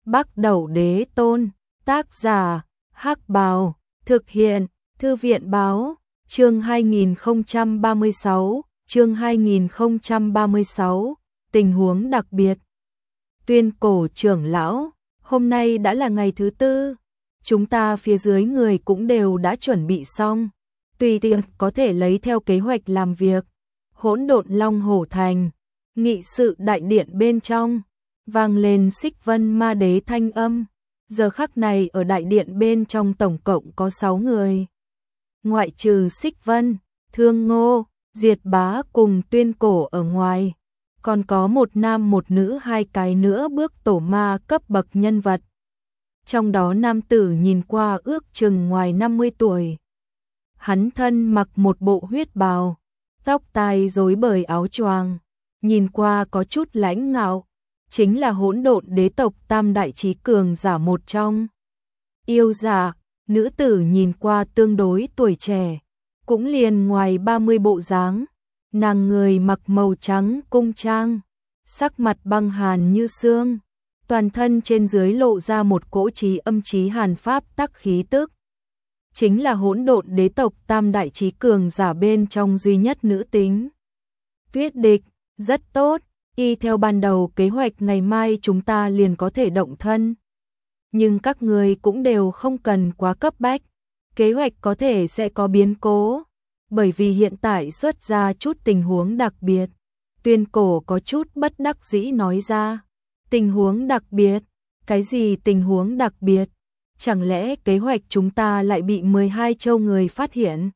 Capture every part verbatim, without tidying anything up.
Bắc Đẩu Đế Tôn, tác giả, Hắc Bào, thực hiện, Thư viện báo, chương hai nghìn không trăm ba mươi sáu, chương hai nghìn không trăm ba mươi sáu, tình huống đặc biệt. Tuyên Cổ trưởng lão, hôm nay đã là ngày thứ tư, chúng ta phía dưới người cũng đều đã chuẩn bị xong, tùy tiện có thể lấy theo kế hoạch làm việc. Hỗn Độn Long Hổ Thành, nghị sự đại điện bên trong, vang lên Xích Vân Ma Đế thanh âm. Giờ khắc này ở đại điện bên trong tổng cộng có sáu người. Ngoại trừ Xích Vân, Thương Ngô, Diệt Bá cùng Tuyên Cổ ở ngoài, còn có một nam một nữ hai cái nữa bước tổ ma cấp bậc nhân vật. Trong đó nam tử nhìn qua ước chừng ngoài năm mươi tuổi. Hắn thân mặc một bộ huyết bào, tóc tai rối bời áo choàng, nhìn qua có chút lãnh ngạo, chính là Hỗn Độn Đế tộc tam đại chí cường giả một trong. Yêu giả, nữ tử nhìn qua tương đối tuổi trẻ, cũng liền ngoài ba mươi bộ dáng, nàng người mặc màu trắng cung trang, sắc mặt băng hàn như xương, toàn thân trên dưới lộ ra một cỗ chí âm chí hàn pháp tắc khí tức. Chính là Hỗn Độn Đế tộc tam đại chí cường giả bên trong duy nhất nữ tính. Tuyết Địch, rất tốt, y theo ban đầu kế hoạch ngày mai chúng ta liền có thể động thân. Nhưng các người cũng đều không cần quá cấp bách, kế hoạch có thể sẽ có biến cố, bởi vì hiện tại xuất ra chút tình huống đặc biệt. Tuyên Cổ có chút bất đắc dĩ nói ra, tình huống đặc biệt, cái gì tình huống đặc biệt? Chẳng lẽ kế hoạch chúng ta lại bị mười hai châu người phát hiện?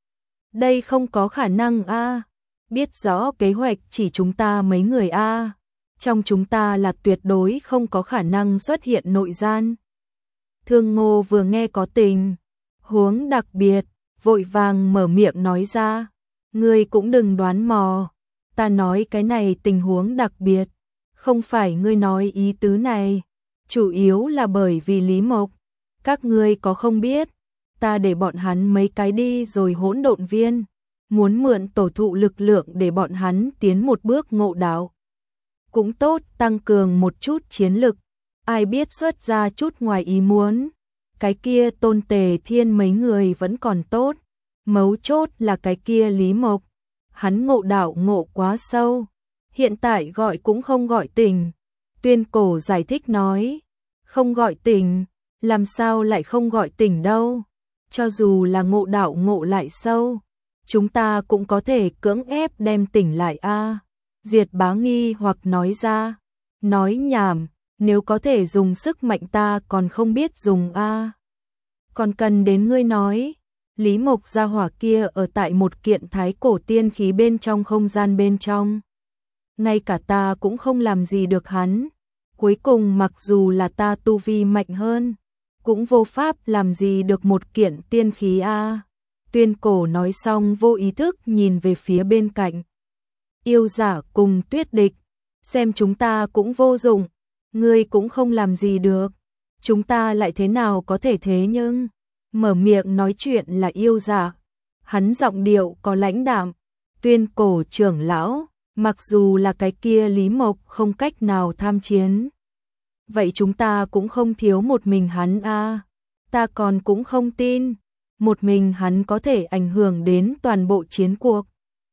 Đây không có khả năng a. À. Biết rõ kế hoạch chỉ chúng ta mấy người a. À. Trong chúng ta là tuyệt đối không có khả năng xuất hiện nội gian. Thương Ngô vừa nghe có tình huống đặc biệt, vội vàng mở miệng nói ra, ngươi cũng đừng đoán mò, ta nói cái này tình huống đặc biệt, không phải ngươi nói ý tứ này, chủ yếu là bởi vì Lý Mộc. Các ngươi có không biết, ta để bọn hắn mấy cái đi rồi hỗn độn viên, muốn mượn tổ thụ lực lượng để bọn hắn tiến một bước ngộ đạo. Cũng tốt, tăng cường một chút chiến lực, ai biết xuất ra chút ngoài ý muốn. Cái kia Tôn Tề Thiên mấy người vẫn còn tốt, mấu chốt là cái kia Lý Mộc, hắn ngộ đạo ngộ quá sâu, hiện tại gọi cũng không gọi tỉnh. Tuyên Cổ giải thích nói, không gọi tỉnh. Làm sao lại không gọi tỉnh đâu, cho dù là ngộ đạo ngộ lại sâu, chúng ta cũng có thể cưỡng ép đem tỉnh lại a. À. Diệt Bá nghi hoặc nói ra, nói nhảm, nếu có thể dùng sức mạnh ta còn không biết dùng a. À. Còn cần đến ngươi nói, Lý Mộc gia hỏa kia ở tại một kiện thái cổ tiên khí bên trong không gian bên trong. Ngay cả ta cũng không làm gì được hắn, cuối cùng mặc dù là ta tu vi mạnh hơn, cũng vô pháp làm gì được một kiện tiên khí a. À. Tuyên Cổ nói xong vô ý thức nhìn về phía bên cạnh. Yêu giả cùng Tuyết Địch, xem chúng ta cũng vô dụng, ngươi cũng không làm gì được, chúng ta lại thế nào có thể thế nhưng, mở miệng nói chuyện là yêu giả, hắn giọng điệu có lãnh đạm. Tuyên Cổ trưởng lão, mặc dù là cái kia Lý Mộc không cách nào tham chiến, vậy chúng ta cũng không thiếu một mình hắn a. À. Ta còn cũng không tin, một mình hắn có thể ảnh hưởng đến toàn bộ chiến cuộc.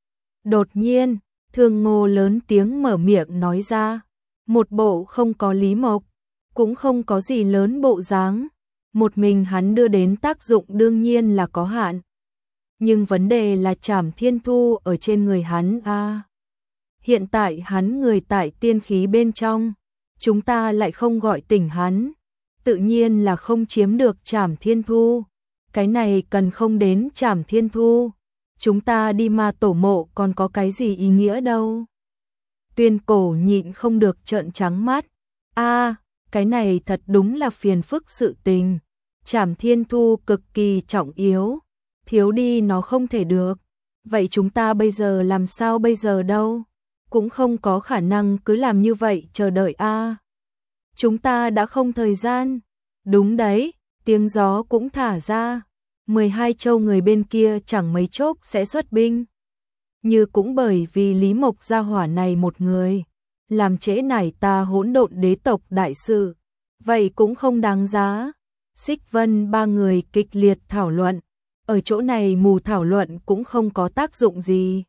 Đột nhiên, Thương Ngô lớn tiếng mở miệng nói ra, một bộ không có Lý Mộc, cũng không có gì lớn bộ dáng, một mình hắn đưa đến tác dụng đương nhiên là có hạn. Nhưng vấn đề là Trảm Thiên Thu ở trên người hắn a. À. Hiện tại hắn người tại tiên khí bên trong, chúng ta lại không gọi tỉnh hắn, tự nhiên là không chiếm được Trảm Thiên Thu. Cái này cần không đến Trảm Thiên Thu, chúng ta đi ma tổ mộ còn có cái gì ý nghĩa đâu. Tuyên Cổ nhịn không được trợn trắng mắt, a, à, cái này thật đúng là phiền phức sự tình. Trảm Thiên Thu cực kỳ trọng yếu, thiếu đi nó không thể được. Vậy chúng ta bây giờ làm sao bây giờ đâu? Cũng không có khả năng cứ làm như vậy chờ đợi a. À. Chúng ta đã không thời gian. Đúng đấy, tiếng gió cũng thả ra. mười hai châu người bên kia chẳng mấy chốc sẽ xuất binh. Như cũng bởi vì Lý Mộc gia hỏa này một người, làm trễ nải ta Hỗn Độn Đế tộc đại sự. vậy cũng không đáng giá. Xích Vân ba người kịch liệt thảo luận, ở chỗ này mù thảo luận cũng không có tác dụng gì.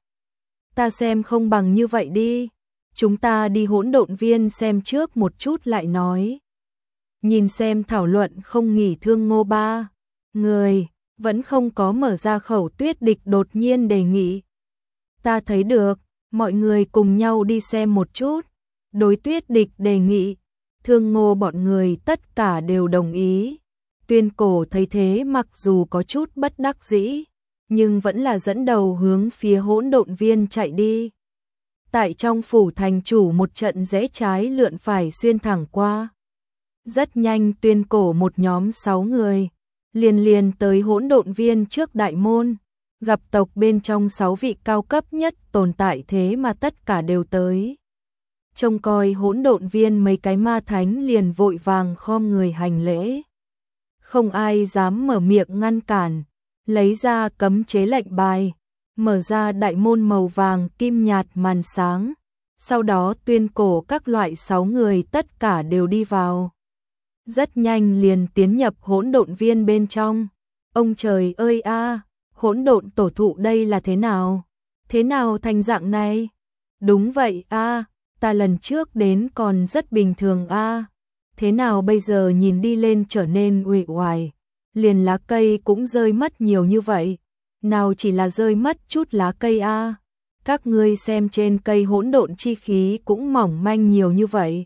Ta xem không bằng như vậy đi, chúng ta đi hỗn độn viên xem trước một chút lại nói. Nhìn xem thảo luận không nghỉ thương Ngô ba người, vẫn không có mở ra khẩu. Tuyết Địch đột nhiên đề nghị. Ta thấy được, mọi người cùng nhau đi xem một chút. Đối Tuyết Địch đề nghị, Thương Ngô bọn người tất cả đều đồng ý. Tuyên Cổ thấy thế mặc dù có chút bất đắc dĩ, nhưng vẫn là dẫn đầu hướng phía hỗn độn viên chạy đi. Tại trong phủ thành chủ một trận rẽ trái lượn phải xuyên thẳng qua. Rất nhanh Tuyên Cổ một nhóm sáu người, liền liền tới hỗn độn viên trước đại môn, gặp tộc bên trong sáu vị cao cấp nhất tồn tại thế mà tất cả đều tới. Trông coi hỗn độn viên mấy cái ma thánh liền vội vàng khom người hành lễ. Không ai dám mở miệng ngăn cản, lấy ra cấm chế lệnh bài, mở ra đại môn màu vàng kim nhạt màn sáng. Sau đó Tuyên Cổ các loại sáu người tất cả đều đi vào. Rất nhanh liền tiến nhập hỗn độn viên bên trong. Ông trời ơi a, hỗn độn tổ thụ đây là thế nào? Thế nào thành dạng này? Đúng vậy a, ta lần trước đến còn rất bình thường a. Thế nào bây giờ nhìn đi lên trở nên uể oải, liền lá cây cũng rơi mất nhiều như vậy. Nào chỉ là rơi mất chút lá cây a, các ngươi xem trên cây hỗn độn chi khí cũng mỏng manh nhiều như vậy.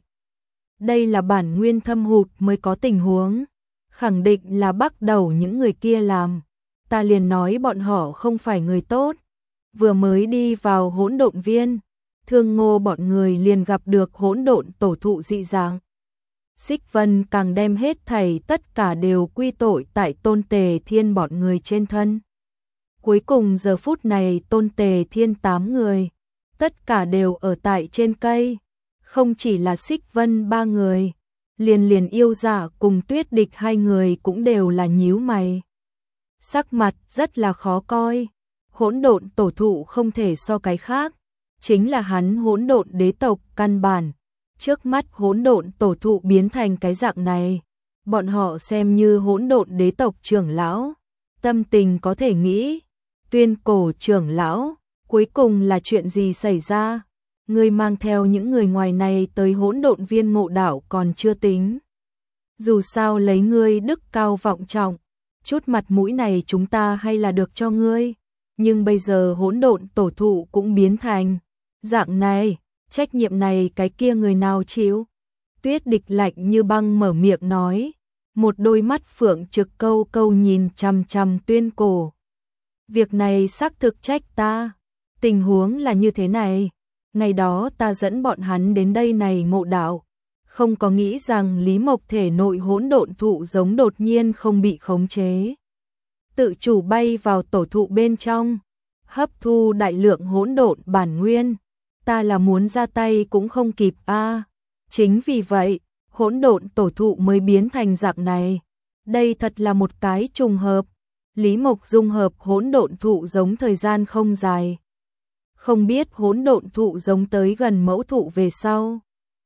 Đây là bản nguyên thâm hụt mới có tình huống, khẳng định là bắt đầu những người kia làm. Ta liền nói bọn họ không phải người tốt. Vừa mới đi vào hỗn độn viên, Thương Ngô bọn người liền gặp được hỗn độn tổ thụ dị dạng. Xích Vân càng đem hết thảy tất cả đều quy tội tại Tôn Tề Thiên bọn người trên thân. Cuối cùng giờ phút này Tôn Tề Thiên tám người, tất cả đều ở tại trên cây. Không chỉ là Xích Vân ba người, liền liền yêu dạ cùng Tuyết Địch hai người cũng đều là nhíu mày. Sắc mặt rất là khó coi. Hỗn độn tổ thụ không thể so cái khác, chính là hắn hỗn độn đế tộc căn bản. Trước mắt hỗn độn tổ thụ biến thành cái dạng này, bọn họ xem như hỗn độn đế tộc trưởng lão, tâm tình có thể nghĩ. Tuyên Cổ trưởng lão, cuối cùng là chuyện gì xảy ra? Ngươi mang theo những người ngoài này tới hỗn độn viên ngộ đạo còn chưa tính. Dù sao lấy ngươi đức cao vọng trọng, chút mặt mũi này chúng ta hay là được cho ngươi. Nhưng bây giờ hỗn độn tổ thụ cũng biến thành dạng này, trách nhiệm này cái kia người nào chịu? Tuyết Địch lạnh như băng mở miệng nói, một đôi mắt phượng trực câu câu nhìn chằm chằm Tuyên Cổ. Việc này xác thực trách ta. Tình huống là như thế này, ngày đó ta dẫn bọn hắn đến đây này ngộ đạo, không có nghĩ rằng Lý Mộc thể nội hỗn độn thụ giống đột nhiên không bị khống chế, tự chủ bay vào tổ thụ bên trong, hấp thu đại lượng hỗn độn bản nguyên. Ta là muốn ra tay cũng không kịp a. À. Chính vì vậy, hỗn độn tổ thụ mới biến thành dạng này. Đây thật là một cái trùng hợp. Lý Mộc dung hợp hỗn độn thụ giống thời gian không dài. Không biết hỗn độn thụ giống tới gần mẫu thụ về sau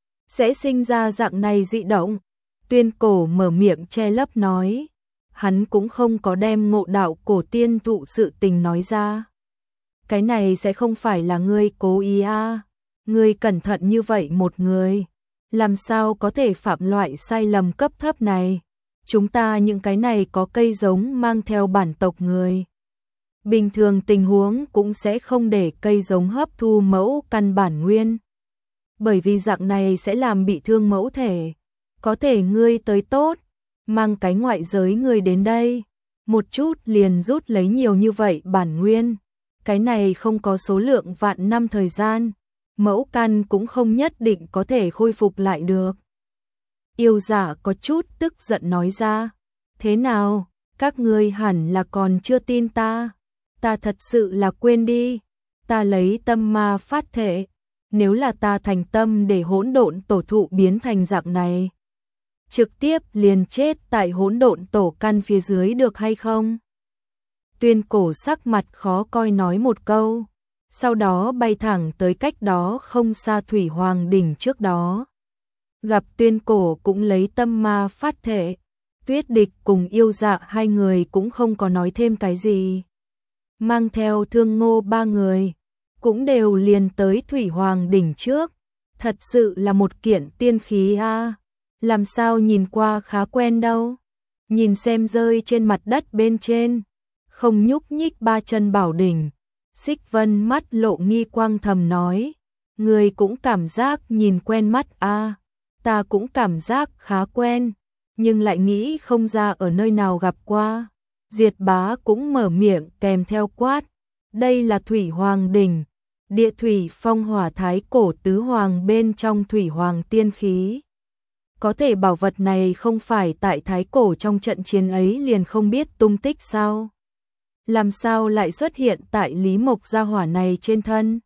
sẽ sinh ra dạng này dị động. Tuyên Cổ mở miệng che lấp nói, hắn cũng không có đem ngộ đạo cổ tiên thụ sự tình nói ra. Cái này sẽ không phải là ngươi cố ý à? Ngươi cẩn thận như vậy một người, làm sao có thể phạm loại sai lầm cấp thấp này? Chúng ta những cái này có cây giống mang theo bản tộc người. Bình thường tình huống cũng sẽ không để cây giống hấp thu mẫu căn bản nguyên. Bởi vì dạng này sẽ làm bị thương mẫu thể. Có thể ngươi tới tốt, mang cái ngoại giới người đến đây, một chút liền rút lấy nhiều như vậy bản nguyên. Cái này không có số lượng vạn năm thời gian, mẫu căn cũng không nhất định có thể khôi phục lại được. Yêu giả có chút tức giận nói ra, thế nào, các ngươi hẳn là còn chưa tin ta, ta thật sự là quên đi, ta lấy tâm ma phát thể, nếu là ta thành tâm để hỗn độn tổ thụ biến thành dạng này, trực tiếp liền chết tại hỗn độn tổ căn phía dưới được hay không? Tuyên Cổ sắc mặt khó coi nói một câu, sau đó bay thẳng tới cách đó không xa Thủy Hoàng đỉnh trước đó. Gặp Tuyên Cổ cũng lấy tâm ma phát thể. Tuyết Địch cùng Yêu Dạ hai người cũng không có nói thêm cái gì. Mang theo Thương Ngô ba người, cũng đều liền tới Thủy Hoàng đỉnh trước. Thật sự là một kiện tiên khí a, à. Làm sao nhìn qua khá quen đâu. Nhìn xem rơi trên mặt đất bên trên, không nhúc nhích ba chân bảo đỉnh. Xích Vân mắt lộ nghi quang thầm nói, người cũng cảm giác nhìn quen mắt a, à. Ta cũng cảm giác khá quen, nhưng lại nghĩ không ra ở nơi nào gặp qua. Diệt Bá cũng mở miệng kèm theo quát, đây là Thủy Hoàng đỉnh, địa thủy phong hỏa thái cổ tứ hoàng bên trong Thủy Hoàng tiên khí. Có thể bảo vật này không phải tại thái cổ trong trận chiến ấy liền không biết tung tích sao? Làm sao lại xuất hiện tại Lý Mộc gia hỏa này trên thân?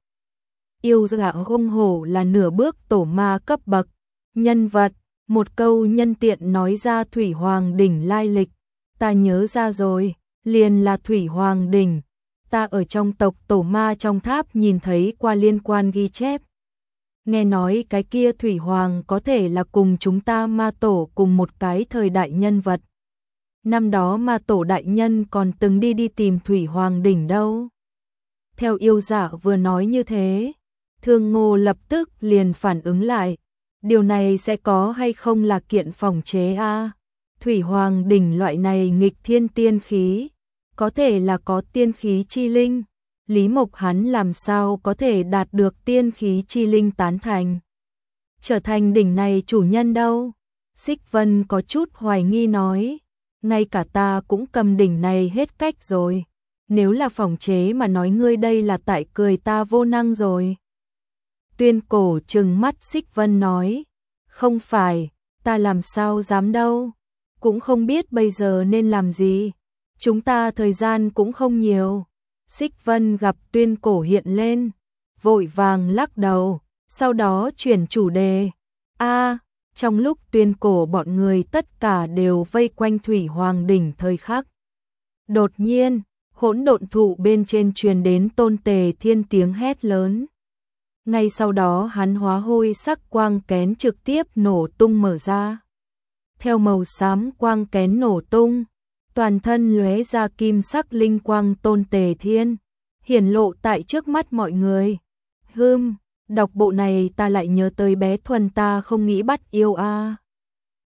Yêu Dạ hung hổ là nửa bước tổ ma cấp bậc nhân vật, một câu nhân tiện nói ra Thủy Hoàng đỉnh lai lịch. Ta nhớ ra rồi, liền là Thủy Hoàng đỉnh. Ta ở trong tộc tổ ma trong tháp nhìn thấy qua liên quan ghi chép. Nghe nói cái kia Thủy Hoàng có thể là cùng chúng ta ma tổ cùng một cái thời đại nhân vật. Năm đó ma tổ đại nhân còn từng đi đi tìm Thủy Hoàng đỉnh đâu. Theo Yêu Dạ vừa nói như thế, Thương Ngô lập tức liền phản ứng lại. Điều này sẽ có hay không là kiện phòng chế a? À? Thủy Hoàng đỉnh loại này nghịch thiên tiên khí, có thể là có tiên khí chi linh. Lý Mộc hắn làm sao có thể đạt được tiên khí chi linh tán thành, trở thành đỉnh này chủ nhân đâu? Xích Vân có chút hoài nghi nói, ngay cả ta cũng cầm đỉnh này hết cách rồi. Nếu là phòng chế mà nói ngươi đây là tại cười ta vô năng rồi. Tuyên Cổ trừng mắt Xích Vân nói, không phải, ta làm sao dám đâu, cũng không biết bây giờ nên làm gì. Chúng ta thời gian cũng không nhiều. Xích Vân gặp Tuyên Cổ hiện lên, vội vàng lắc đầu, sau đó chuyển chủ đề. A, à, trong lúc Tuyên Cổ bọn người tất cả đều vây quanh Thủy Hoàng đỉnh thời khắc. Đột nhiên, hỗn độn thụ bên trên truyền đến Tôn Tề Thiên tiếng hét lớn. Ngay sau đó hắn hóa hôi sắc quang kén trực tiếp nổ tung mở ra. Theo màu xám quang kén nổ tung, toàn thân lóe ra kim sắc linh quang Tôn Tề Thiên, hiển lộ tại trước mắt mọi người. Hừm, đọc bộ này ta lại nhớ tới bé Thuần ta không nghĩ bắt yêu a. À.